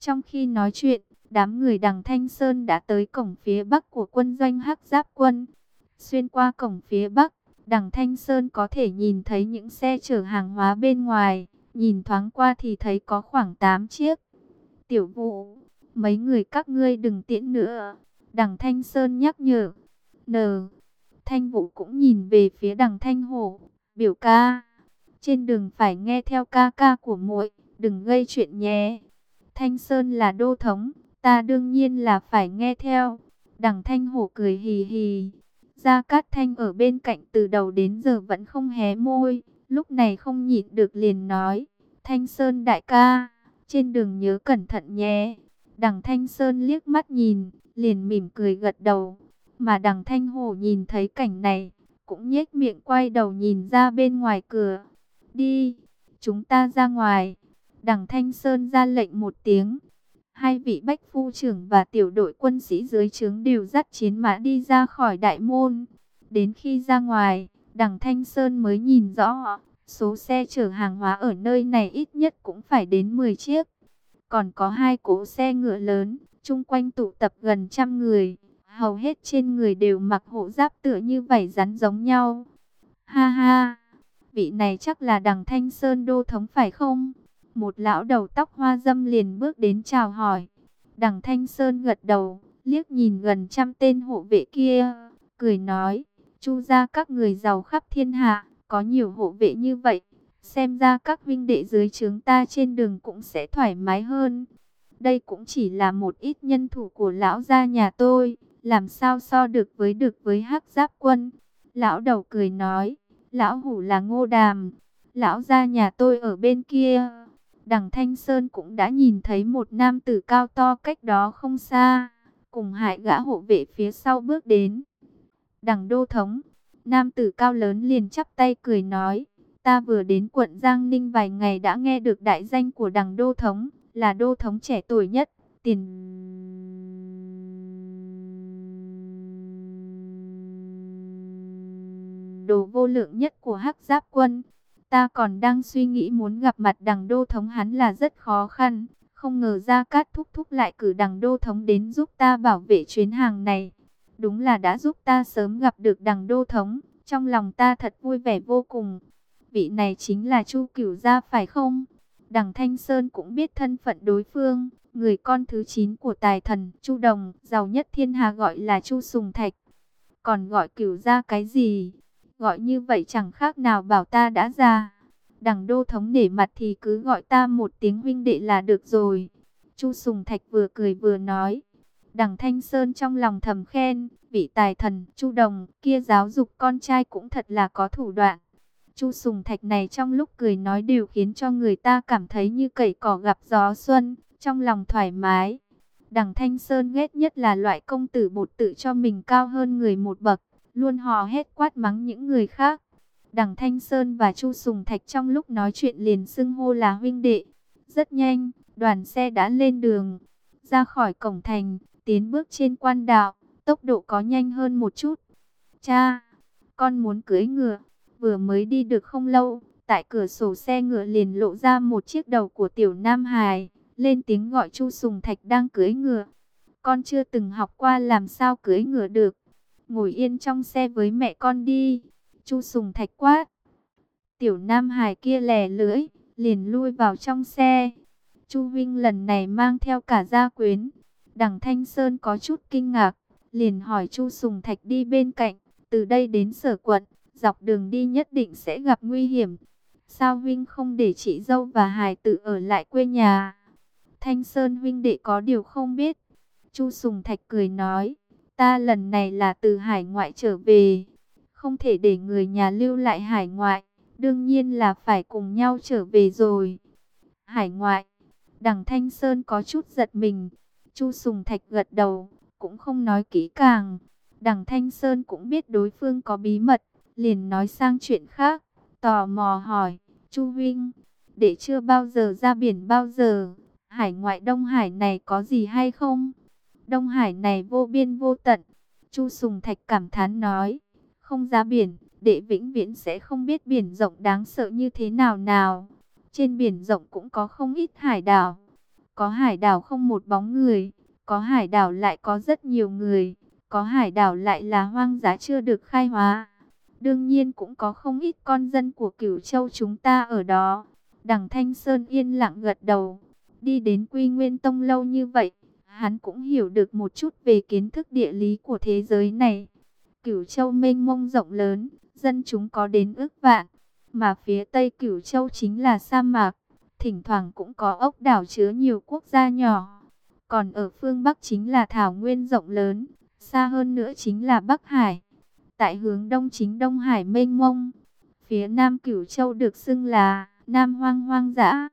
Trong khi nói chuyện, đám người Đằng Thanh Sơn đã tới cổng phía bắc của quân doanh Hắc Giáp quân. Xuyên qua cổng phía bắc, Đằng Thanh Sơn có thể nhìn thấy những xe chở hàng hóa bên ngoài. Nhìn thoáng qua thì thấy có khoảng 8 chiếc. Tiểu Vũ, mấy người các ngươi đừng tiễn nữa. Đằng Thanh Sơn nhắc nhở. N. Thanh Vũ cũng nhìn về phía Đằng Thanh Hổ. Biểu ca, trên đường phải nghe theo ca ca của muội, đừng gây chuyện nhé. Thanh Sơn là đô thống, ta đương nhiên là phải nghe theo. Đằng Thanh Hổ cười hì hì. Gia Cát Thanh ở bên cạnh từ đầu đến giờ vẫn không hé môi. Lúc này không nhịn được liền nói. Thanh Sơn đại ca, trên đường nhớ cẩn thận nhé. Đằng Thanh Sơn liếc mắt nhìn, liền mỉm cười gật đầu. Mà đằng Thanh Hổ nhìn thấy cảnh này, cũng nhếch miệng quay đầu nhìn ra bên ngoài cửa. Đi, chúng ta ra ngoài. Đằng Thanh Sơn ra lệnh một tiếng. Hai vị bách phu trưởng và tiểu đội quân sĩ dưới trướng đều dắt chiến mã đi ra khỏi đại môn. Đến khi ra ngoài, đằng Thanh Sơn mới nhìn rõ, số xe chở hàng hóa ở nơi này ít nhất cũng phải đến 10 chiếc. Còn có 2 cỗ xe ngựa lớn, chung quanh tụ tập gần 100 người. Hầu hết trên người đều mặc hộ giáp tựa như vảy rắn giống nhau. Ha ha, vị này chắc là đằng Thanh Sơn đô thống phải không? Một lão đầu tóc hoa dâm liền bước đến chào hỏi. Đằng Thanh Sơn gật đầu, liếc nhìn gần 100 tên hộ vệ kia, cười nói, Chu gia các người giàu khắp thiên hạ, có nhiều hộ vệ như vậy, xem ra các huynh đệ dưới trướng ta trên đường cũng sẽ thoải mái hơn. Đây cũng chỉ là một ít nhân thủ của lão gia nhà tôi, làm sao so được với Hắc Giáp quân. Lão đầu cười nói, lão hủ là Ngô Đàm, lão gia nhà tôi ở bên kia. Đằng Thanh Sơn cũng đã nhìn thấy một nam tử cao to cách đó không xa, cùng hai gã hộ vệ phía sau bước đến. Đằng đô thống, nam tử cao lớn liền chắp tay cười nói, ta vừa đến quận Giang Ninh vài ngày đã nghe được đại danh của đằng đô thống, là đô thống trẻ tuổi nhất, tiền đồ vô lượng nhất của Hắc Giáp quân. Ta còn đang suy nghĩ muốn gặp mặt đằng đô thống hắn là rất khó khăn. Không ngờ Gia Cát thúc thúc lại cử đằng đô thống đến giúp ta bảo vệ chuyến hàng này. Đúng là đã giúp ta sớm gặp được đằng đô thống. Trong lòng ta thật vui vẻ vô cùng. Vị này chính là Chu Cửu Gia phải không? Đằng Thanh Sơn cũng biết thân phận đối phương. Người con thứ 9 của tài thần Chu Đồng, giàu nhất thiên hà gọi là Chu Sùng Thạch. Còn gọi Cửu Gia cái gì? Gọi như vậy chẳng khác nào bảo ta đã già. Đằng đô thống nể mặt thì cứ gọi ta một tiếng huynh đệ là được rồi. Chu Sùng Thạch vừa cười vừa nói. Đằng Thanh Sơn trong lòng thầm khen, vị tài thần Chu Đồng kia giáo dục con trai cũng thật là có thủ đoạn. Chu Sùng Thạch này trong lúc cười nói đều khiến cho người ta cảm thấy như cày cỏ gặp gió xuân, trong lòng thoải mái. Đằng Thanh Sơn ghét nhất là loại công tử bột tự cho mình cao hơn người một bậc, luôn hò hét quát mắng những người khác. Đằng Thanh Sơn và Chu Sùng Thạch trong lúc nói chuyện liền xưng hô là huynh đệ. Rất nhanh, đoàn xe đã lên đường, ra khỏi cổng thành, tiến bước trên quan đạo, tốc độ có nhanh hơn một chút. Cha, con muốn cưỡi ngựa. Vừa mới đi được không lâu, tại cửa sổ xe ngựa liền lộ ra một chiếc đầu của tiểu Nam Hải, lên tiếng gọi Chu Sùng Thạch đang cưỡi ngựa. Con chưa từng học qua làm sao cưỡi ngựa được. Ngồi yên trong xe với mẹ con đi. Chu Sùng Thạch quát. Tiểu Nam Hải kia lè lưỡi, liền lui vào trong xe. Chu huynh lần này mang theo cả gia quyến. Đằng Thanh Sơn có chút kinh ngạc, liền hỏi Chu Sùng Thạch đi bên cạnh. Từ đây đến Sở quận, dọc đường đi nhất định sẽ gặp nguy hiểm. Sao huynh không để chị dâu và hài tử ở lại quê nhà? Thanh Sơn huynh đệ có điều không biết. Chu Sùng Thạch cười nói. Ta lần này là từ hải ngoại trở về, không thể để người nhà lưu lại hải ngoại, đương nhiên là phải cùng nhau trở về rồi. Hải ngoại, đằng Thanh Sơn có chút giật mình. Chu Sùng Thạch gật đầu, cũng không nói kỹ càng. Đằng Thanh Sơn cũng biết đối phương có bí mật, liền nói sang chuyện khác, tò mò hỏi, Chu huynh, đệ chưa bao giờ ra biển bao giờ, hải ngoại Đông Hải này có gì hay không? Đông Hải này vô biên vô tận. Chu Sùng Thạch cảm thán nói, không ra biển, đệ vĩnh viễn sẽ không biết biển rộng đáng sợ như thế nào nào. Trên biển rộng cũng có không ít hải đảo. Có hải đảo không một bóng người, có hải đảo lại có rất nhiều người, có hải đảo lại là hoang dã chưa được khai hóa. Đương nhiên cũng có không ít con dân của Cửu Châu chúng ta ở đó. Đằng Thanh Sơn yên lặng gật đầu. Đi đến Quy Nguyên Tông lâu như vậy, hắn cũng hiểu được một chút về kiến thức địa lý của thế giới này. Cửu Châu mênh mông rộng lớn, dân chúng có đến ước vạn, mà phía Tây Cửu Châu chính là sa mạc, thỉnh thoảng cũng có ốc đảo chứa nhiều quốc gia nhỏ. Còn ở phương Bắc chính là thảo nguyên rộng lớn, xa hơn nữa chính là Bắc Hải. Tại hướng Đông chính Đông Hải mênh mông. Phía Nam Cửu Châu được xưng là Nam Hoang hoang dã.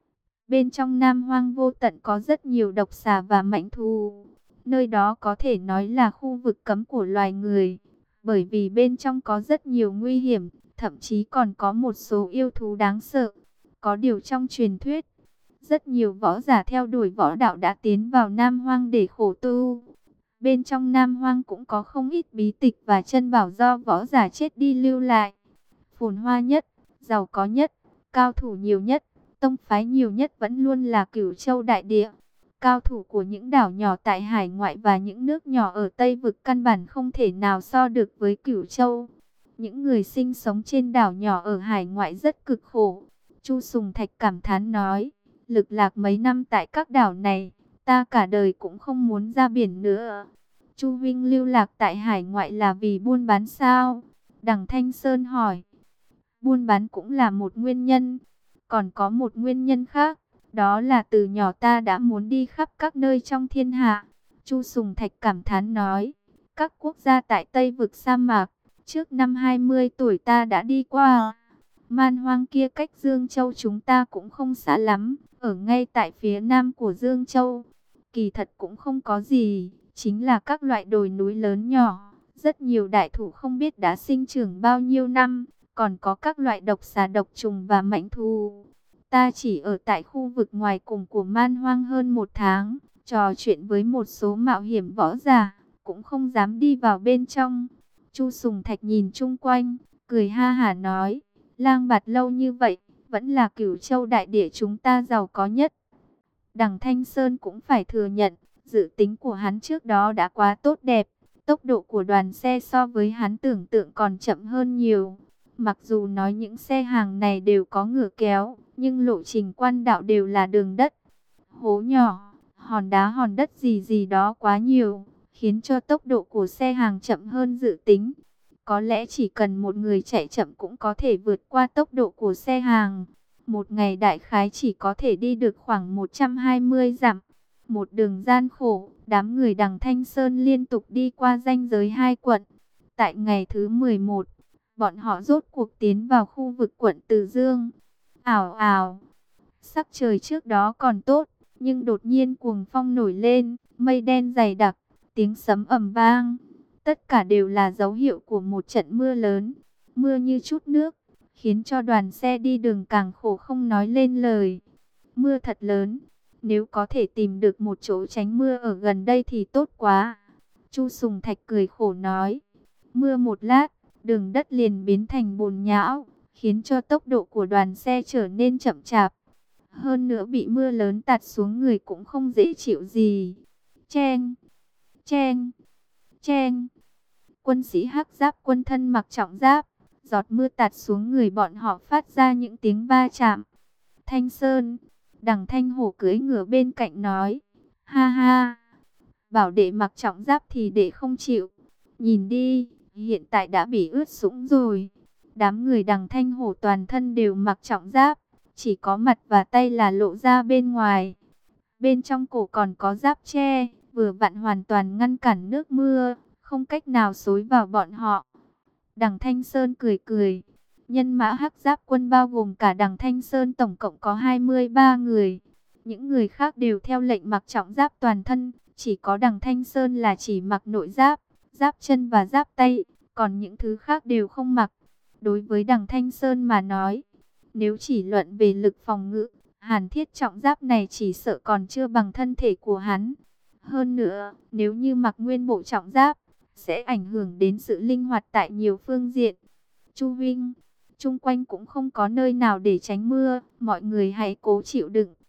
Bên trong Nam Hoang vô tận có rất nhiều độc xà và mãnh thú. Nơi đó có thể nói là khu vực cấm của loài người, bởi vì bên trong có rất nhiều nguy hiểm, thậm chí còn có một số yêu thú đáng sợ. Có điều trong truyền thuyết, rất nhiều võ giả theo đuổi võ đạo đã tiến vào Nam Hoang để khổ tu. Bên trong Nam Hoang cũng có không ít bí tịch và chân bảo do võ giả chết đi lưu lại. Phồn hoa nhất, giàu có nhất, cao thủ nhiều nhất, tông phái nhiều nhất vẫn luôn là Cửu Châu đại địa. Cao thủ của những đảo nhỏ tại hải ngoại và những nước nhỏ ở Tây vực căn bản không thể nào so được với Cửu Châu. Những người sinh sống trên đảo nhỏ ở hải ngoại rất cực khổ. Chu Sùng Thạch cảm thán nói, lực lạc mấy năm tại các đảo này, ta cả đời cũng không muốn ra biển nữa. Chu Vinh lưu lạc tại hải ngoại là vì buôn bán sao? Đằng Thanh Sơn hỏi. Buôn bán cũng là một nguyên nhân, còn có một nguyên nhân khác, đó là từ nhỏ ta đã muốn đi khắp các nơi trong thiên hạ. Chu Sùng Thạch cảm thán nói, các quốc gia tại Tây vực sa mạc, trước năm 20 tuổi ta đã đi qua. Man Hoang kia cách Dương Châu chúng ta cũng không xa lắm, ở ngay tại phía nam của Dương Châu. Kỳ thật cũng không có gì, chính là các loại đồi núi lớn nhỏ, rất nhiều đại thụ không biết đã sinh trưởng bao nhiêu năm, còn có các loại độc xà độc trùng và mãnh thú. Ta chỉ ở tại khu vực ngoài cùng của Man Hoang hơn 1 tháng, trò chuyện với một số mạo hiểm võ giả, cũng không dám đi vào bên trong. Chu Sùng Thạch nhìn chung quanh, cười ha hả nói, lang bạt lâu như vậy, vẫn là Cửu Châu đại địa chúng ta giàu có nhất. Đằng Thanh Sơn cũng phải thừa nhận, dự tính của hắn trước đó đã quá tốt đẹp. Tốc độ của đoàn xe so với hắn tưởng tượng còn chậm hơn nhiều. Mặc dù nói những xe hàng này đều có ngựa kéo, nhưng lộ trình quan đạo đều là đường đất. Hố nhỏ, hòn đá hòn đất gì gì đó quá nhiều, khiến cho tốc độ của xe hàng chậm hơn dự tính. Có lẽ chỉ cần một người chạy chậm cũng có thể vượt qua tốc độ của xe hàng. Một ngày đại khái chỉ có thể đi được khoảng 120 dặm. Một đường gian khổ, đám người đằng Thanh Sơn liên tục đi qua ranh giới 2 quận. Tại ngày thứ 11, bọn họ rốt cuộc tiến vào khu vực quận Từ Dương. Ảo ảo, sắc trời trước đó còn tốt, nhưng đột nhiên cuồng phong nổi lên, mây đen dày đặc, tiếng sấm ầm vang. Tất cả đều là dấu hiệu của một trận mưa lớn, mưa như chút nước, khiến cho đoàn xe đi đường càng khổ không nói lên lời. Mưa thật lớn, nếu có thể tìm được một chỗ tránh mưa ở gần đây thì tốt quá. Chu Sùng Thạch cười khổ nói, mưa một lát, đường đất liền biến thành bùn nhão, khiến cho tốc độ của đoàn xe trở nên chậm chạp. Hơn nữa bị mưa lớn tạt xuống người cũng không dễ chịu gì. Chen, chen, chen. Quân sĩ Hắc Giáp quân thân mặc trọng giáp, giọt mưa tạt xuống người bọn họ phát ra những tiếng va chạm. Thanh Sơn, đằng Thanh Hổ cưỡi ngựa bên cạnh nói, ha ha, bảo đệ mặc trọng giáp thì đệ không chịu. Nhìn đi, hiện tại đã bị ướt sũng rồi. Đám người đằng Thanh Hổ toàn thân đều mặc trọng giáp, chỉ có mặt và tay là lộ ra bên ngoài. Bên trong cổ còn có giáp tre, vừa vặn hoàn toàn ngăn cản nước mưa, không cách nào xối vào bọn họ. Đằng Thanh Sơn cười cười. Nhân mã Hắc Giáp quân bao gồm cả đằng Thanh Sơn tổng cộng có 23 người. Những người khác đều theo lệnh mặc trọng giáp toàn thân, chỉ có đằng Thanh Sơn là chỉ mặc nội giáp, giáp chân và giáp tay, còn những thứ khác đều không mặc. Đối với đằng Thanh Sơn mà nói, nếu chỉ luận về lực phòng ngự, hàn thiết trọng giáp này chỉ sợ còn chưa bằng thân thể của hắn. Hơn nữa, nếu như mặc nguyên bộ trọng giáp, sẽ ảnh hưởng đến sự linh hoạt tại nhiều phương diện. Chu Vinh, chung quanh cũng không có nơi nào để tránh mưa, mọi người hãy cố chịu đựng,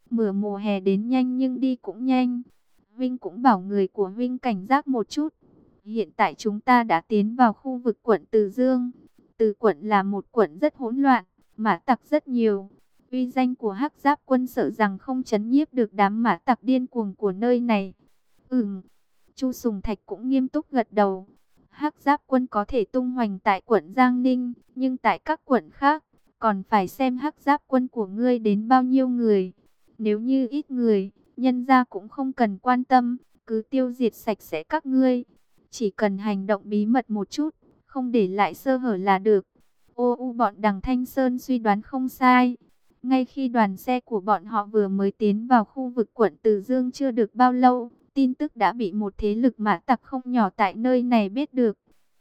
Mùa hè đến nhanh nhưng đi cũng nhanh. Vinh cũng bảo người của Vinh cảnh giác một chút. Hiện tại chúng ta đã tiến vào khu vực quận Từ Dương. Từ quận là một quận rất hỗn loạn, mã tặc rất nhiều. Uy danh của Hắc Giáp quân sợ rằng không trấn nhiếp được đám mã tặc điên cuồng của nơi này. Chu Sùng Thạch cũng nghiêm túc gật đầu. Hắc Giáp quân có thể tung hoành tại quận Giang Ninh, nhưng tại các quận khác, còn phải xem Hắc Giáp quân của ngươi đến bao nhiêu người. Nếu như ít người, nhân gia cũng không cần quan tâm, cứ tiêu diệt sạch sẽ các ngươi. Chỉ cần hành động bí mật một chút, không để lại sơ hở là được. Bọn Đằng Thanh Sơn suy đoán không sai. Ngay khi đoàn xe của bọn họ vừa mới tiến vào khu vực quận Từ Dương chưa được bao lâu, tin tức đã bị một thế lực mã tặc không nhỏ tại nơi này biết được.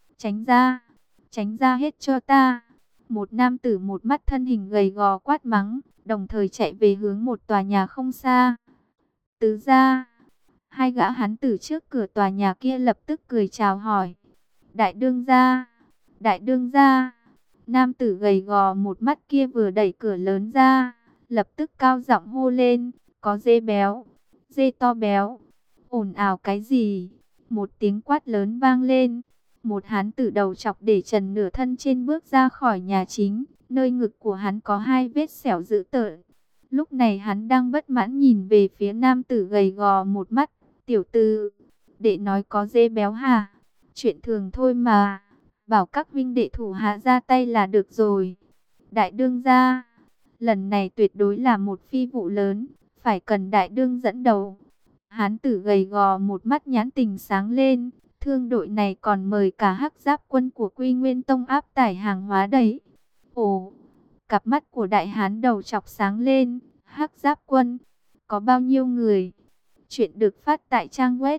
Tránh ra hết cho ta. Một nam tử một mắt thân hình gầy gò quát mắng, đồng thời chạy về hướng một tòa nhà không xa. Tứ gia. Hai gã hán tử trước cửa tòa nhà kia lập tức cười chào hỏi. Đại đương gia, đại đương gia. Nam tử gầy gò một mắt kia vừa đẩy cửa lớn ra, lập tức cao giọng hô lên, có dê béo, dê to béo. Ồn ào cái gì? Một tiếng quát lớn vang lên. Một hán tử đầu chọc để trần nửa thân trên bước ra khỏi nhà chính, nơi ngực của hắn có hai vết sẹo dữ tợn. Lúc này hắn đang bất mãn nhìn về phía nam tử gầy gò một mắt. Tiểu tử, đệ nói có dê béo hả? Chuyện thường thôi mà, bảo các vinh đệ thủ hạ ra tay là được rồi. Đại đương gia, lần này tuyệt đối là một phi vụ lớn, phải cần đại đương dẫn đầu. Hán tử gầy gò một mắt nhãn tình sáng lên, thương đội này còn mời cả Hắc Giáp quân của Quy Nguyên Tông áp tải hàng hóa đấy. Ồ, cặp mắt của đại hán đầu chọc sáng lên, Hắc Giáp quân, có bao nhiêu người? Chuyện được phát tại trang web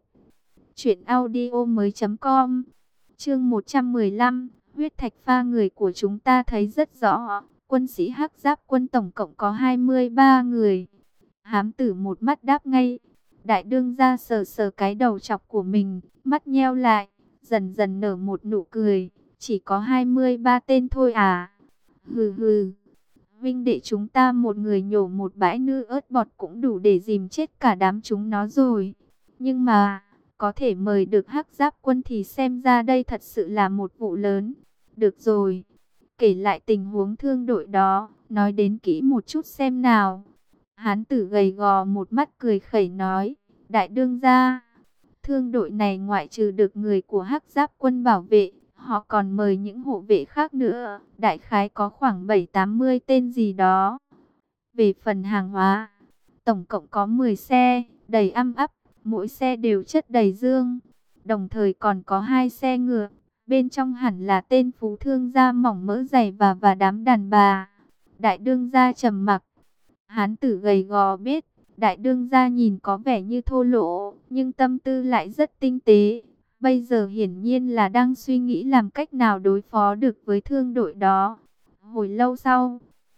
truyệnaudiomoi.com. Chương 115, huyết thạch pha người của chúng ta thấy rất rõ, quân sĩ Hắc Giáp quân tổng cộng có 23 người. Hám tử một mắt đáp ngay. Đại đương gia sờ sờ cái đầu chọc của mình, mắt nheo lại, dần dần nở một nụ cười. Chỉ có 23 tên thôi à? Hừ hừ. Vinh đệ chúng ta một người nhổ một bãi nư ớt bọt cũng đủ để dìm chết cả đám chúng nó rồi. Nhưng mà, có thể mời được Hắc Giáp quân thì xem ra đây thật sự là một vụ lớn. Được rồi, kể lại tình huống thương đội đó, nói đến kỹ một chút xem nào. Hán tử gầy gò một mắt cười khẩy nói, đại đương gia, thương đội này ngoại trừ được người của Hắc Giáp quân bảo vệ, họ còn mời những hộ vệ khác nữa, đại khái có khoảng 7-80 tên gì đó. Về phần hàng hóa, tổng cộng có 10 xe, đầy âm ắp, mỗi xe đều chất đầy dương, đồng thời còn có 2 xe ngựa, bên trong hẳn là tên phú thương da mỏng mỡ dày và đám đàn bà. Đại đương gia trầm mặc. Hán tử gầy gò biết, đại đương gia nhìn có vẻ như thô lỗ, nhưng tâm tư lại rất tinh tế. Bây giờ hiển nhiên là đang suy nghĩ làm cách nào đối phó được với thương đội đó. Hồi lâu sau,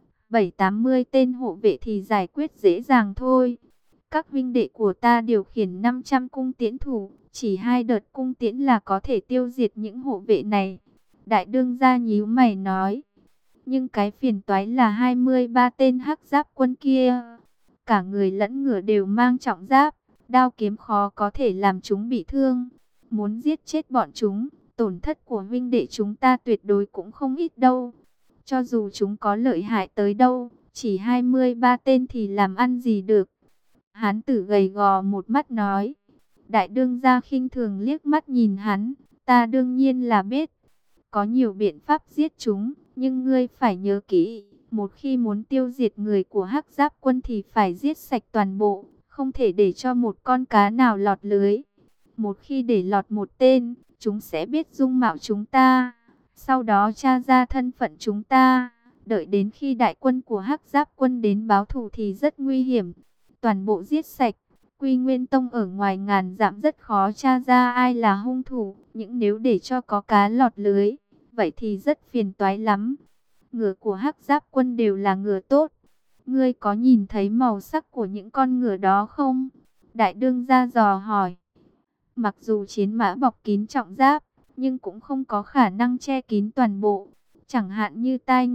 7-80 tên hộ vệ thì giải quyết dễ dàng thôi. Các vinh đệ của ta điều khiển 500 cung tiễn thủ, chỉ 2 đợt cung tiễn là có thể tiêu diệt những hộ vệ này. Đại đương gia nhíu mày nói. Nhưng cái phiền toái là 23 tên Hắc Giáp quân kia, cả người lẫn ngựa đều mang trọng giáp, đao kiếm khó có thể làm chúng bị thương. Muốn giết chết bọn chúng, tổn thất của vinh đệ chúng ta tuyệt đối cũng không ít đâu. Cho dù chúng có lợi hại tới đâu, chỉ 23 tên thì làm ăn gì được. Hán tử gầy gò một mắt nói. Đại đương gia khinh thường liếc mắt nhìn hắn, ta đương nhiên là biết. Có nhiều biện pháp giết chúng, nhưng ngươi phải nhớ kỹ, một khi muốn tiêu diệt người của Hắc Giáp quân thì phải giết sạch toàn bộ, không thể để cho một con cá nào lọt lưới. Một khi để lọt một tên, chúng sẽ biết dung mạo chúng ta, sau đó tra ra thân phận chúng ta. Đợi đến khi đại quân của Hắc Giáp quân đến báo thù thì rất nguy hiểm. Toàn bộ giết sạch, Quy Nguyên Tông ở ngoài ngàn dặm rất khó tra ra ai là hung thủ. Nhưng nếu để cho có cá lọt lưới, vậy thì rất phiền toái lắm. Ngựa của Hắc Giáp quân đều là ngựa tốt. Ngươi có nhìn thấy màu sắc của những con ngựa đó không? Đại đương gia dò hỏi. Mặc dù chiến mã bọc kín trọng giáp, nhưng cũng không có khả năng che kín toàn bộ. Chẳng hạn như tai ngựa,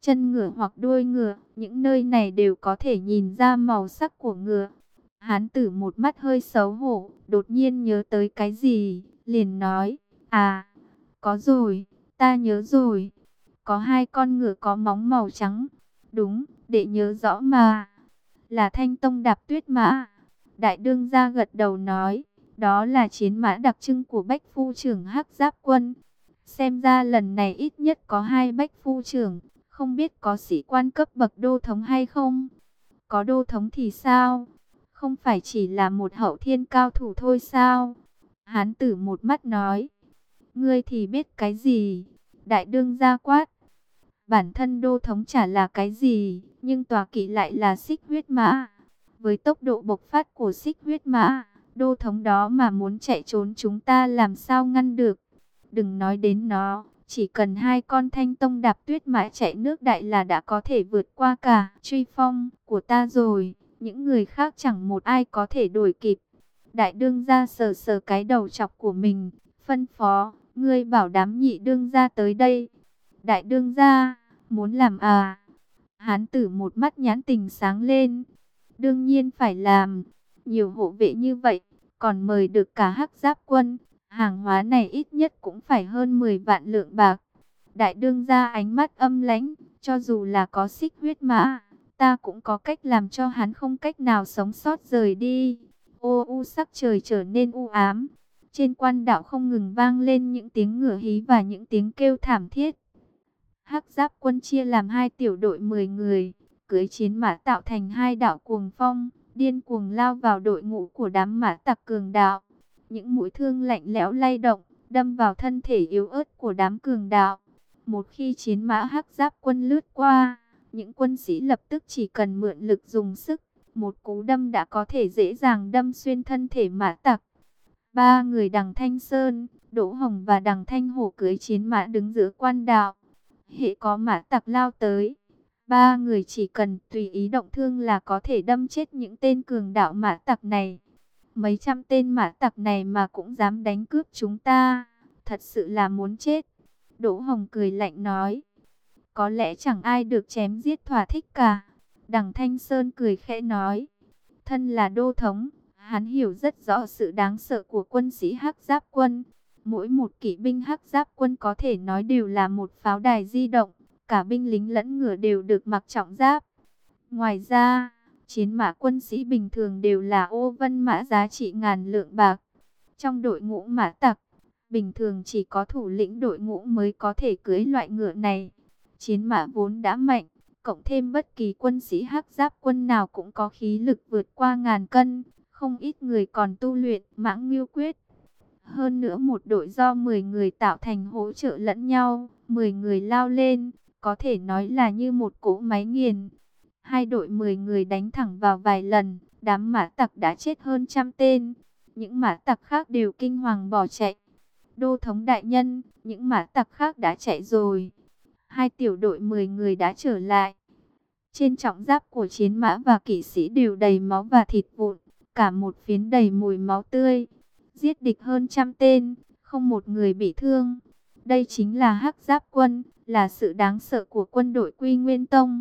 chân ngựa hoặc đuôi ngựa, những nơi này đều có thể nhìn ra màu sắc của ngựa. Hán tử một mắt hơi xấu hổ, đột nhiên nhớ tới cái gì, liền nói, à, có rồi, ta nhớ rồi, có hai con ngựa có móng màu trắng, đúng, đệ nhớ rõ mà, là Thanh Tông Đạp Tuyết Mã. Đại đương gia gật đầu nói, đó là chiến mã đặc trưng của Bách Phu trưởng Hắc Giáp Quân. Xem ra lần này ít nhất có hai Bách Phu trưởng, không biết có sĩ quan cấp bậc đô thống hay không? Có đô thống thì sao? Không phải chỉ là một hậu thiên cao thủ thôi sao? Hán tử một mắt nói, ngươi thì biết cái gì? Đại đương gia quát, bản thân đô thống chả là cái gì, nhưng tòa kỵ lại là xích huyết mã. Với tốc độ bộc phát của xích huyết mã, đô thống đó mà muốn chạy trốn chúng ta làm sao ngăn được? Đừng nói đến nó, chỉ cần hai con Thanh Tông Đạp Tuyết Mã chạy nước đại là đã có thể vượt qua cả truy phong của ta rồi. Những người khác chẳng một ai có thể đuổi kịp. Đại đương gia sờ sờ cái đầu chọc của mình, phân phó, ngươi bảo đám nhị đương gia tới đây. Đại đương gia, muốn làm à? Hán tử một mắt nhãn tình sáng lên. Đương nhiên phải làm, nhiều hộ vệ như vậy, còn mời được cả Hắc Giáp Quân. Hàng hóa này ít nhất cũng phải hơn 10 vạn lượng bạc. Đại đương gia ánh mắt âm lãnh, cho dù là có xích huyết mã, ta cũng có cách làm cho hắn không cách nào sống sót rời đi. Ô u sắc trời trở nên u ám. Trên quan đảo không ngừng vang lên những tiếng ngựa hí và những tiếng kêu thảm thiết. Hắc Giáp Quân chia làm hai tiểu đội 10 người, cưỡi chiến mã tạo thành hai đạo cuồng phong, điên cuồng lao vào đội ngũ của đám mã tặc cường đạo. Những mũi thương lạnh lẽo lay động, đâm vào thân thể yếu ớt của đám cường đạo. Một khi chiến mã Hắc Giáp Quân lướt qua, những quân sĩ lập tức chỉ cần mượn lực dùng sức, một cú đâm đã có thể dễ dàng đâm xuyên thân thể mã tặc. Ba người Đằng Thanh Sơn, Đỗ Hồng và Đằng Thanh Hổ cưỡi chiến mã đứng giữa quan đạo. Hễ có mã tặc lao tới, ba người chỉ cần tùy ý động thương là có thể đâm chết những tên cường đạo mã tặc này. Mấy trăm tên mã tặc này mà cũng dám đánh cướp chúng ta, thật sự là muốn chết. Đỗ Hồng cười lạnh nói, có lẽ chẳng ai được chém giết thỏa thích cả. Đằng Thanh Sơn cười khẽ nói, thân là đô thống, hắn hiểu rất rõ sự đáng sợ của quân sĩ Hắc Giáp Quân. Mỗi một kỵ binh Hắc Giáp Quân có thể nói đều là một pháo đài di động, cả binh lính lẫn ngựa đều được mặc trọng giáp. Ngoài ra, chiến mã quân sĩ bình thường đều là ô vân mã giá trị ngàn lượng bạc. Trong đội ngũ mã tặc, bình thường chỉ có thủ lĩnh đội ngũ mới có thể cưỡi loại ngựa này. Chiến mã vốn đã mạnh, cộng thêm bất kỳ quân sĩ Hắc Giáp Quân nào cũng có khí lực vượt qua ngàn cân. Không ít người còn tu luyện Mãng Ngưu Quyết. Hơn nữa một đội do 10 người tạo thành hỗ trợ lẫn nhau, 10 người lao lên, có thể nói là như một cỗ máy nghiền. Hai đội 10 người đánh thẳng vào vài lần, đám mã tặc đã chết hơn trăm tên. Những mã tặc khác đều kinh hoàng bỏ chạy. Đô thống đại nhân, những mã tặc khác đã chạy rồi. Hai tiểu đội 10 người đã trở lại. Trên trọng giáp của chiến mã và kỵ sĩ đều đầy máu và thịt vụn, cả một phiến đầy mùi máu tươi. Giết địch hơn trăm tên, không một người bị thương. Đây chính là Hắc Giáp Quân, là sự đáng sợ của quân đội Quy Nguyên Tông.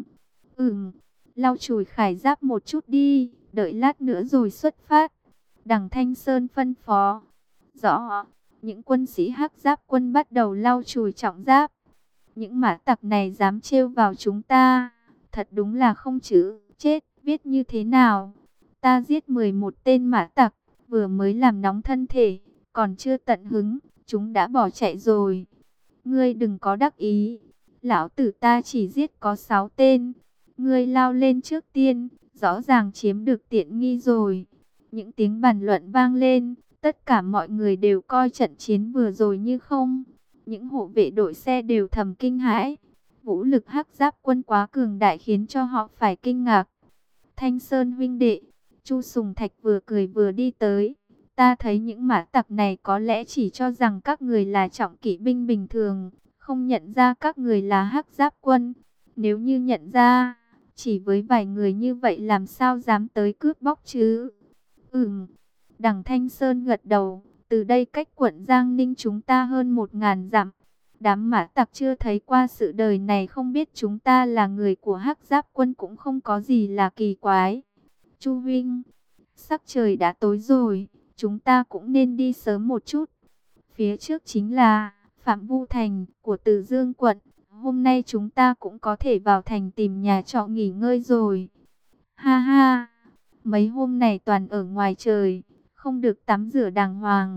Lau chùi khải giáp một chút đi, đợi lát nữa rồi xuất phát. Đằng Thanh Sơn phân phó. Rõ, những quân sĩ Hắc Giáp Quân bắt đầu lau chùi trọng giáp. Những mã tặc này dám trêu vào chúng ta, thật đúng là không chữ chết, biết như thế nào. Ta giết 11 tên mã tặc, vừa mới làm nóng thân thể, còn chưa tận hứng, chúng đã bỏ chạy rồi. Ngươi đừng có đắc ý, lão tử ta chỉ giết có 6 tên. Ngươi lao lên trước tiên, rõ ràng chiếm được tiện nghi rồi. Những tiếng bàn luận vang lên, tất cả mọi người đều coi trận chiến vừa rồi như không. Những hộ vệ đội xe đều thầm kinh hãi. Vũ lực Hắc Giáp Quân quá cường đại khiến cho họ phải kinh ngạc. Thanh Sơn huynh đệ, Chu Sùng Thạch vừa cười vừa đi tới. Ta thấy những mã tặc này có lẽ chỉ cho rằng các người là trọng kỵ binh bình thường, không nhận ra các người là Hắc Giáp Quân. Nếu như nhận ra, chỉ với vài người như vậy làm sao dám tới cướp bóc chứ? Đằng Thanh Sơn gật đầu, từ đây cách quận Giang Ninh chúng ta hơn 1000 dặm. Đám mã tặc chưa thấy qua sự đời này, không biết chúng ta là người của Hắc Giáp quân cũng không có gì là kỳ quái. Chu Vinh, sắc trời đã tối rồi, chúng ta cũng nên đi sớm một chút. Phía trước chính là Phạm Vu Thành của Từ Dương quận. Hôm nay chúng ta cũng có thể vào thành tìm nhà trọ nghỉ ngơi rồi. Ha ha, mấy hôm này toàn ở ngoài trời, không được tắm rửa đàng hoàng.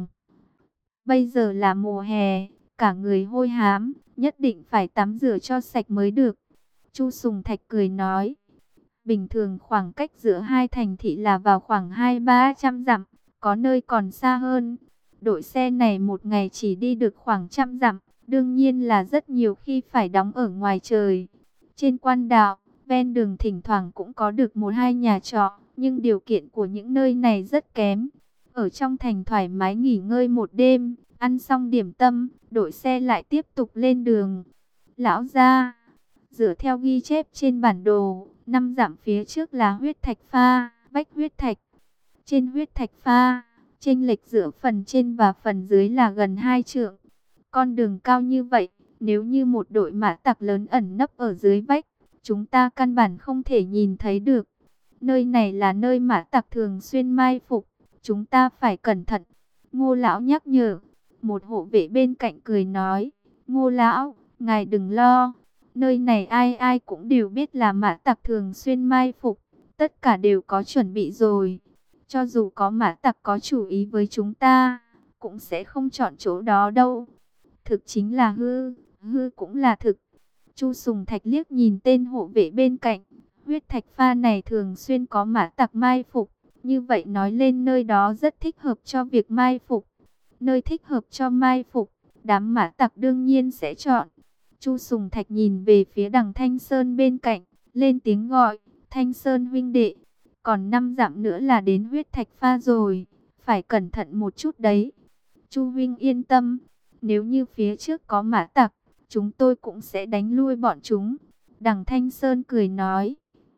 Bây giờ là mùa hè, cả người hôi hám, nhất định phải tắm rửa cho sạch mới được. Chu Sùng Thạch cười nói, bình thường khoảng cách giữa hai thành thị là vào khoảng 200-300 dặm, có nơi còn xa hơn. Đội xe này một ngày chỉ đi được khoảng 100 dặm, đương nhiên là rất nhiều khi phải đóng ở ngoài trời. Trên quan đạo, ven đường thỉnh thoảng cũng có được một hai nhà trọ, nhưng điều kiện của những nơi này rất kém. Ở trong thành thoải mái nghỉ ngơi một đêm, ăn xong điểm tâm, đội xe lại tiếp tục lên đường. Lão gia, dựa theo ghi chép trên bản đồ, 5 dặm phía trước là huyết thạch pha, vách huyết thạch. Trên huyết thạch pha, chênh lệch giữa phần trên và phần dưới là gần 2 trượng. Con đường cao như vậy, nếu như một đội mã tặc lớn ẩn nấp ở dưới vách, chúng ta căn bản không thể nhìn thấy được. Nơi này là nơi mã tặc thường xuyên mai phục, chúng ta phải cẩn thận. Ngô lão nhắc nhở. Một hộ vệ bên cạnh cười nói, Ngô lão, ngài đừng lo. Nơi này ai ai cũng đều biết là mã tặc thường xuyên mai phục, tất cả đều có chuẩn bị rồi. Cho dù có mã tặc có chủ ý với chúng ta, cũng sẽ không chọn chỗ đó đâu. Thực chính là hư, hư cũng là thực. Chu Sùng Thạch liếc nhìn tên hộ vệ bên cạnh, huyết thạch pha này thường xuyên có mã tặc mai phục, như vậy nói lên nơi đó rất thích hợp cho việc mai phục. Nơi thích hợp cho mai phục, đám mã tặc đương nhiên sẽ chọn. Chu Sùng Thạch nhìn về phía đằng Thanh Sơn bên cạnh, lên tiếng gọi, Thanh Sơn huynh đệ, còn 5 dặm nữa là đến huyết thạch pha rồi, phải cẩn thận một chút đấy. Chu huynh yên tâm, nếu như phía trước có mã tặc, chúng tôi cũng sẽ đánh lui bọn chúng. Đằng Thanh Sơn cười nói,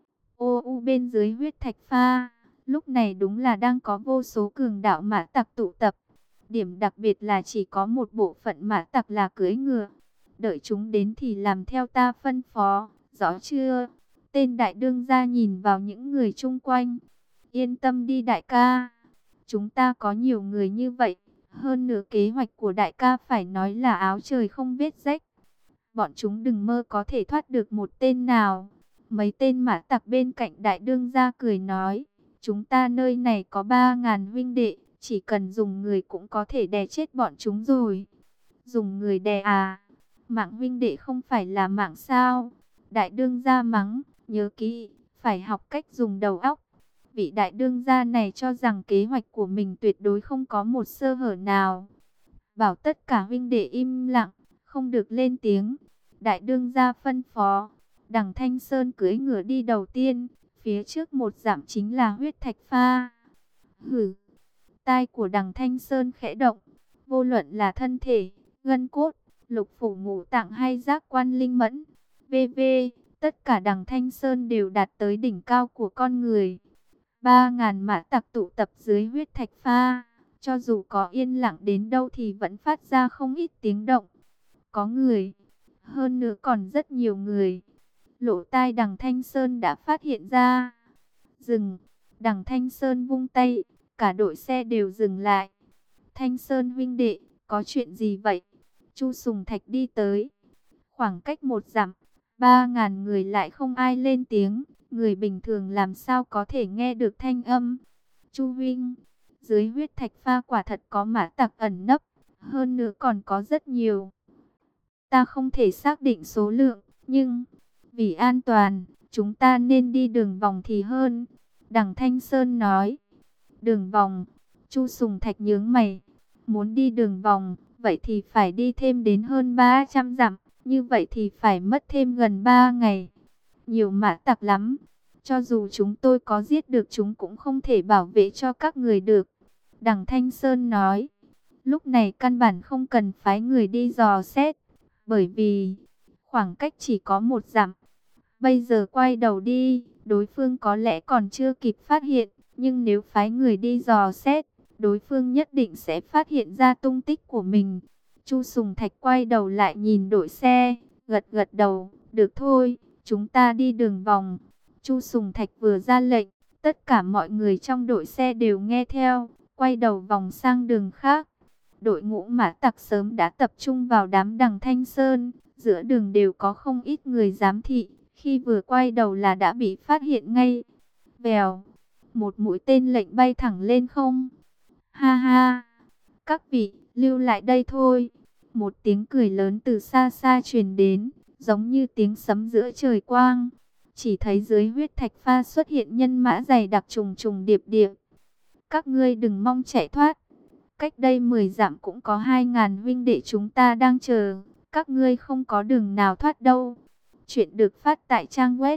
ô u bên dưới huyết thạch pha, lúc này đúng là đang có vô số cường đạo mã tặc tụ tập. Điểm đặc biệt là chỉ có một bộ phận mã tặc là cưỡi ngựa. Đợi chúng đến thì làm theo ta phân phó, rõ chưa? Tên đại đương gia nhìn vào những người chung quanh. Yên tâm đi đại ca, chúng ta có nhiều người như vậy. Hơn nữa kế hoạch của đại ca phải nói là áo trời không vết rách. Bọn chúng đừng mơ có thể thoát được một tên nào. Mấy tên mã tặc bên cạnh đại đương gia cười nói, chúng ta nơi này có 3.000 huynh đệ, chỉ cần dùng người cũng có thể đè chết bọn chúng rồi. Dùng người đè à? Mạng huynh đệ không phải là mạng sao? Đại đương gia mắng, nhớ kỹ, phải học cách dùng đầu óc. Vị đại đương gia này cho rằng kế hoạch của mình tuyệt đối không có một sơ hở nào. Bảo tất cả huynh đệ im lặng, không được lên tiếng. Đại đương gia phân phó, đằng Thanh Sơn cưỡi ngựa đi đầu tiên, phía trước 1 dặm chính là huyết thạch pha. Hử! Tai của đằng Thanh Sơn khẽ động, vô luận là thân thể, gân cốt, lục phủ ngũ tạng hay giác quan linh mẫn, v.v. tất cả đằng Thanh Sơn đều đạt tới đỉnh cao của con người. 3.000 mã tặc tụ tập dưới huyết thạch pha, cho dù có yên lặng đến đâu thì vẫn phát ra không ít tiếng động. Có người, hơn nữa còn rất nhiều người. Lỗ tai đằng Thanh Sơn đã phát hiện ra. Dừng, đằng Thanh Sơn vung tay, cả đội xe đều dừng lại. Thanh Sơn huynh đệ, có chuyện gì vậy? Chu Sùng Thạch đi tới. Khoảng cách 1 dặm, 3.000 người lại không ai lên tiếng. Người bình thường làm sao có thể nghe được thanh âm? Chu huynh, dưới huyết thạch pha quả thật có mã tặc ẩn nấp, hơn nữa còn có rất nhiều. Ta không thể xác định số lượng, nhưng vì an toàn, chúng ta nên đi đường vòng thì hơn. Đằng Thanh Sơn nói. Đường vòng? Chu Sùng Thạch nhướng mày. Muốn đi đường vòng, vậy thì phải đi thêm đến hơn 300 dặm. Như vậy thì phải mất thêm gần 3 ngày. Nhiều mã tặc lắm. Cho dù chúng tôi có giết được chúng cũng không thể bảo vệ cho các người được. Đằng Thanh Sơn nói. Lúc này căn bản không cần phái người đi dò xét. Bởi vì khoảng cách chỉ có 1 dặm. Bây giờ quay đầu đi, đối phương có lẽ còn chưa kịp phát hiện. Nhưng nếu phái người đi dò xét, đối phương nhất định sẽ phát hiện ra tung tích của mình. Chu Sùng Thạch quay đầu lại nhìn đội xe, gật gật đầu, được thôi, chúng ta đi đường vòng. Chu Sùng Thạch vừa ra lệnh, tất cả mọi người trong đội xe đều nghe theo, quay đầu vòng sang đường khác. Đội ngũ mã tặc sớm đã tập trung vào đám Đằng Thanh Sơn, giữa đường đều có không ít người giám thị, khi vừa quay đầu là đã bị phát hiện ngay. Vèo, một mũi tên lệnh bay thẳng lên không. Ha ha, các vị, lưu lại đây thôi. Một tiếng cười lớn từ xa xa truyền đến, giống như tiếng sấm giữa trời quang. Chỉ thấy dưới huyết thạch pha xuất hiện nhân mã dày đặc trùng trùng điệp điệp. Các ngươi đừng mong chạy thoát. Cách đây 10 dặm cũng có 2.000 huynh đệ chúng ta đang chờ. Các ngươi không có đường nào thoát đâu. Chuyện được phát tại trang web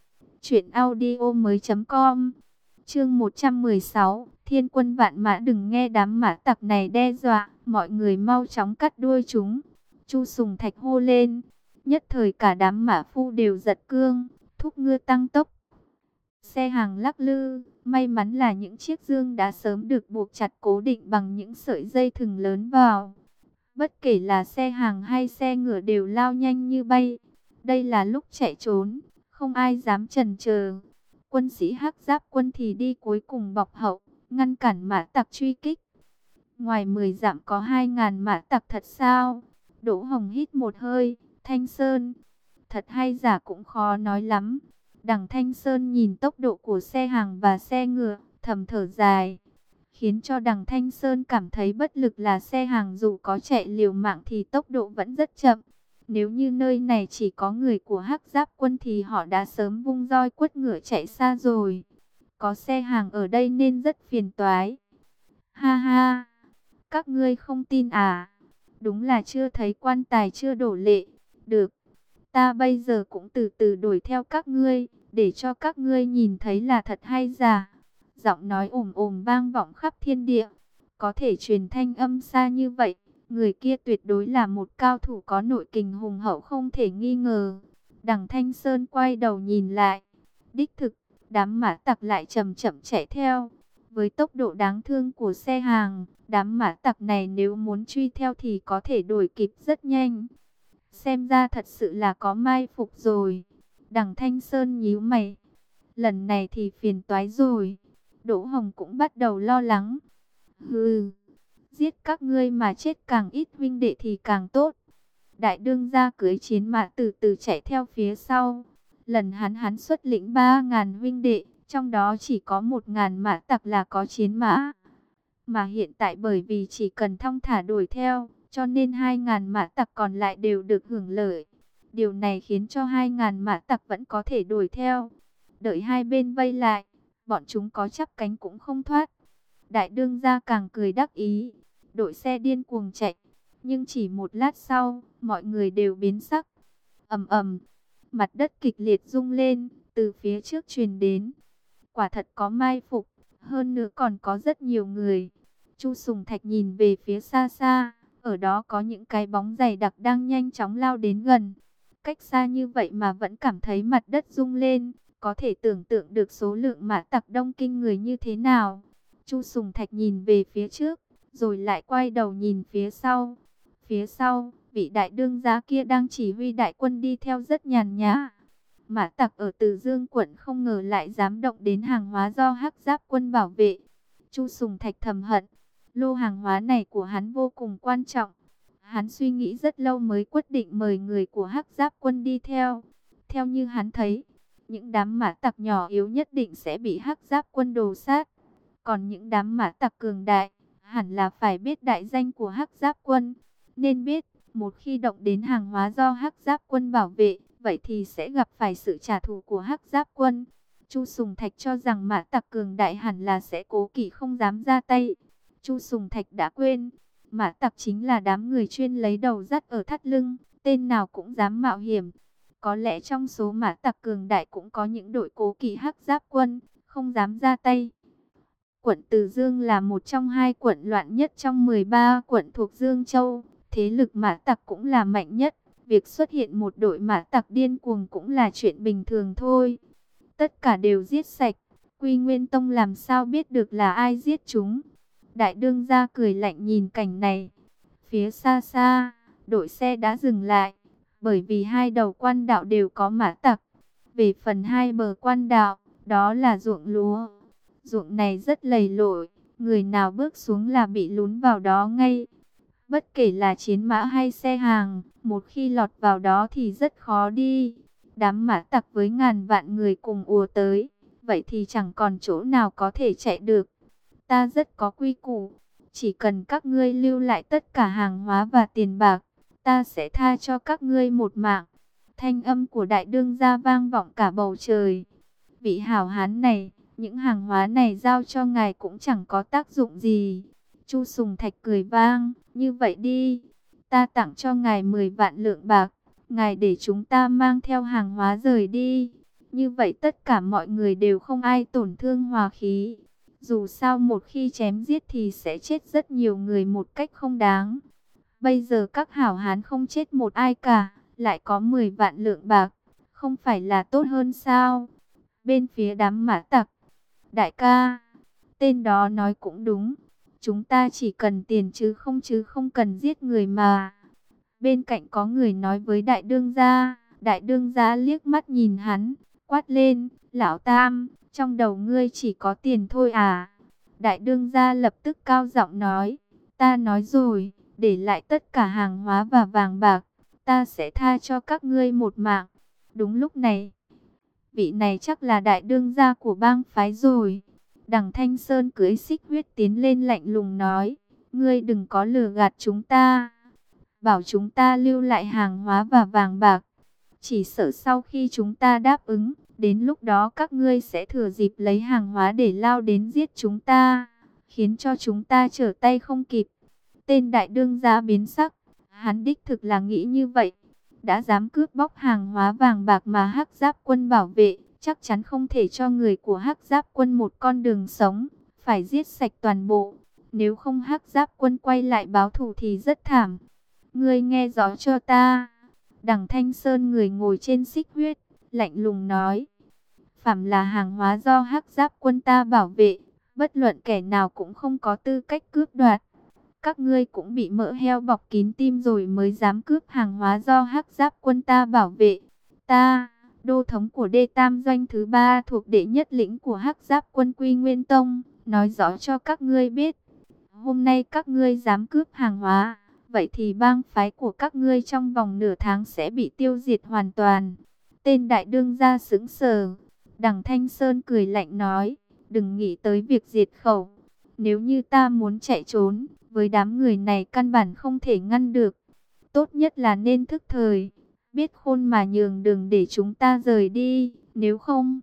truyệnaudiomoi.com. Chương 116, Thiên quân vạn mã, đừng nghe đám mã tặc này đe dọa, mọi người mau chóng cắt đuôi chúng. Chu Sùng Thạch hô lên, nhất thời cả đám mã phu đều giật cương, thúc ngựa tăng tốc. Xe hàng lắc lư, may mắn là những chiếc dương đã sớm được buộc chặt cố định bằng những sợi dây thừng lớn vào. Bất kể là xe hàng hay xe ngựa đều lao nhanh như bay. Đây là lúc chạy trốn, không ai dám chần chờ. Quân sĩ Hắc Giáp quân thì đi cuối cùng bọc hậu, ngăn cản mã tặc truy kích. Ngoài 10 dặm có 2.000 mã tặc thật sao? Đỗ Hồng hít một hơi, Thanh Sơn. Thật hay giả cũng khó nói lắm. Đằng Thanh Sơn nhìn tốc độ của xe hàng và xe ngựa, thầm thở dài. Khiến cho đằng Thanh Sơn cảm thấy bất lực là xe hàng dù có chạy liều mạng thì tốc độ vẫn rất chậm. Nếu như nơi này chỉ có người của Hắc Giáp quân thì họ đã sớm vung roi quất ngựa chạy xa rồi. Có xe hàng ở đây nên rất phiền toái. Ha ha, các ngươi không tin à? Đúng là chưa thấy quan tài chưa đổ lệ. Được, ta bây giờ cũng từ từ đuổi theo các ngươi, để cho các ngươi nhìn thấy là thật hay giả. Giọng nói ồm ồm vang vọng khắp thiên địa, có thể truyền thanh âm xa như vậy. Người kia tuyệt đối là một cao thủ có nội kình hùng hậu không thể nghi ngờ. Đằng Thanh Sơn quay đầu nhìn lại. Đích thực, đám mã tặc lại chậm chậm chạy theo. Với tốc độ đáng thương của xe hàng, đám mã tặc này nếu muốn truy theo thì có thể đuổi kịp rất nhanh. Xem ra thật sự là có mai phục rồi. Đằng Thanh Sơn nhíu mày. Lần này thì phiền toái rồi. Đỗ Hồng cũng bắt đầu lo lắng. Hừ, giết các ngươi mà chết càng ít huynh đệ thì càng tốt. Đại đương gia cưỡi chiến mã từ từ chạy theo phía sau. Lần hắn xuất lĩnh 3.000 huynh đệ, trong đó chỉ có 1.000 mã tặc là có chiến mã. Mà hiện tại bởi vì chỉ cần thong thả đuổi theo, cho nên 2.000 mã tặc còn lại đều được hưởng lợi. Điều này khiến cho 2.000 mã tặc vẫn có thể đuổi theo. Đợi hai bên vây lại, bọn chúng có chắp cánh cũng không thoát. Đại đương gia càng cười đắc ý. Đội xe điên cuồng chạy, nhưng chỉ một lát sau, mọi người đều biến sắc. Ầm ầm, mặt đất kịch liệt rung lên, từ phía trước truyền đến. Quả thật có mai phục, hơn nữa còn có rất nhiều người. Chu Sùng Thạch nhìn về phía xa xa, ở đó có những cái bóng dày đặc đang nhanh chóng lao đến gần. Cách xa như vậy mà vẫn cảm thấy mặt đất rung lên, có thể tưởng tượng được số lượng mã tặc đông kinh người như thế nào. Chu Sùng Thạch nhìn về phía trước, rồi lại quay đầu nhìn phía sau. Phía sau, vị đại đương gia kia đang chỉ huy đại quân đi theo rất nhàn nhã. Mã tặc ở Từ Dương quận không ngờ lại dám động đến hàng hóa do Hắc Giáp quân bảo vệ. Chu Sùng Thạch thầm hận, lô hàng hóa này của hắn vô cùng quan trọng. Hắn suy nghĩ rất lâu mới quyết định mời người của Hắc Giáp quân đi theo. Theo như hắn thấy, những đám mã tặc nhỏ yếu nhất định sẽ bị Hắc Giáp quân đồ sát. Còn những đám mã tặc cường đại, hẳn là phải biết đại danh của Hắc Giáp quân. Nên biết, một khi động đến hàng hóa do Hắc Giáp quân bảo vệ, vậy thì sẽ gặp phải sự trả thù của Hắc Giáp quân. Chu Sùng Thạch cho rằng mã tặc cường đại hẳn là sẽ cố kỵ không dám ra tay. Chu Sùng Thạch đã quên, mã tặc chính là đám người chuyên lấy đầu dắt ở thắt lưng, tên nào cũng dám mạo hiểm. Có lẽ trong số mã tặc cường đại cũng có những đội cố kỵ Hắc Giáp quân, không dám ra tay. Quận Từ Dương là một trong hai quận loạn nhất trong 13 quận thuộc Dương Châu. Thế lực mã tặc cũng là mạnh nhất. Việc xuất hiện một đội mã tặc điên cuồng cũng là chuyện bình thường thôi. Tất cả đều giết sạch. Quy Nguyên Tông làm sao biết được là ai giết chúng? Đại đương gia cười lạnh nhìn cảnh này. phía xa xa, đội xe đã dừng lại, bởi vì hai đầu quan đạo đều có mã tặc. Về phần hai bờ quan đạo, đó là ruộng lúa. Ruộng này rất lầy lội, người nào bước xuống là bị lún vào đó ngay. Bất kể là chiến mã hay xe hàng, một khi lọt vào đó thì rất khó đi. Đám mã tặc với ngàn vạn người cùng ùa tới, vậy thì chẳng còn chỗ nào có thể chạy được. Ta rất có quy củ, chỉ cần các ngươi lưu lại tất cả hàng hóa và tiền bạc, ta sẽ tha cho các ngươi một mạng. Thanh âm của đại đương gia vang vọng cả bầu trời. Vị hảo hán này, những hàng hóa này giao cho ngài cũng chẳng có tác dụng gì. Chu Sùng Thạch cười vang, như vậy đi, ta tặng cho ngài 10 vạn lượng bạc, ngài để chúng ta mang theo hàng hóa rời đi. Như vậy tất cả mọi người đều không ai tổn thương hòa khí. Dù sao một khi chém giết thì sẽ chết rất nhiều người một cách không đáng. Bây giờ các hảo hán không chết một ai cả, lại có 10 vạn lượng bạc, không phải là tốt hơn sao? Bên phía đám mã tặc, đại ca, tên đó nói cũng đúng. Chúng ta chỉ cần tiền chứ không cần giết người mà. Bên cạnh có người nói với đại đương gia liếc mắt nhìn hắn, quát lên, lão Tam, trong đầu ngươi chỉ có tiền thôi à? Đại đương gia lập tức cao giọng nói, ta nói rồi, để lại tất cả hàng hóa và vàng bạc, ta sẽ tha cho các ngươi một mạng. Đúng lúc này, vị này chắc là đại đương gia của bang phái rồi. Đằng Thanh Sơn cưỡi Xích Huyết tiến lên lạnh lùng nói, ngươi đừng có lừa gạt chúng ta, bảo chúng ta lưu lại hàng hóa và vàng bạc. Chỉ sợ sau khi chúng ta đáp ứng, đến lúc đó các ngươi sẽ thừa dịp lấy hàng hóa để lao đến giết chúng ta, khiến cho chúng ta trở tay không kịp. Tên đại đương gia biến sắc, hắn đích thực là nghĩ như vậy. Đã dám cướp bóc hàng hóa vàng bạc mà Hắc Giáp Quân bảo vệ, chắc chắn không thể cho người của Hắc Giáp Quân một con đường sống, phải giết sạch toàn bộ. Nếu không Hắc Giáp Quân quay lại báo thù thì rất thảm. Ngươi nghe rõ cho ta. Đằng Thanh Sơn người ngồi trên Xích Huyết, lạnh lùng nói. Phàm là hàng hóa do Hắc Giáp Quân ta bảo vệ, bất luận kẻ nào cũng không có tư cách cướp đoạt. Các ngươi cũng bị mỡ heo bọc kín tim rồi mới dám cướp hàng hóa do Hắc Giáp Quân ta bảo vệ. Ta, đô thống của Đê Tam Doanh thứ 3 thuộc đệ nhất lĩnh của Hắc Giáp Quân Quy Nguyên Tông, nói rõ cho các ngươi biết. Hôm nay các ngươi dám cướp hàng hóa, vậy thì bang phái của các ngươi trong vòng nửa tháng sẽ bị tiêu diệt hoàn toàn. Tên đại đương gia sững sờ. Đằng Thanh Sơn cười lạnh nói, đừng nghĩ tới việc diệt khẩu. Nếu như ta muốn chạy trốn, với đám người này căn bản không thể ngăn được. Tốt nhất là nên thức thời, biết khôn mà nhường đường để chúng ta rời đi. Nếu không,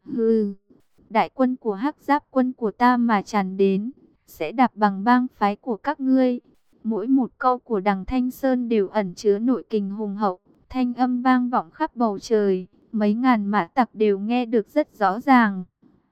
đại quân của Hắc Giáp Quân của ta mà tràn đến, sẽ đạp bằng bang phái của các ngươi. Mỗi một câu của đằng Thanh Sơn đều ẩn chứa nội kình hùng hậu, thanh âm vang vọng khắp bầu trời. Mấy ngàn mã tặc đều nghe được rất rõ ràng.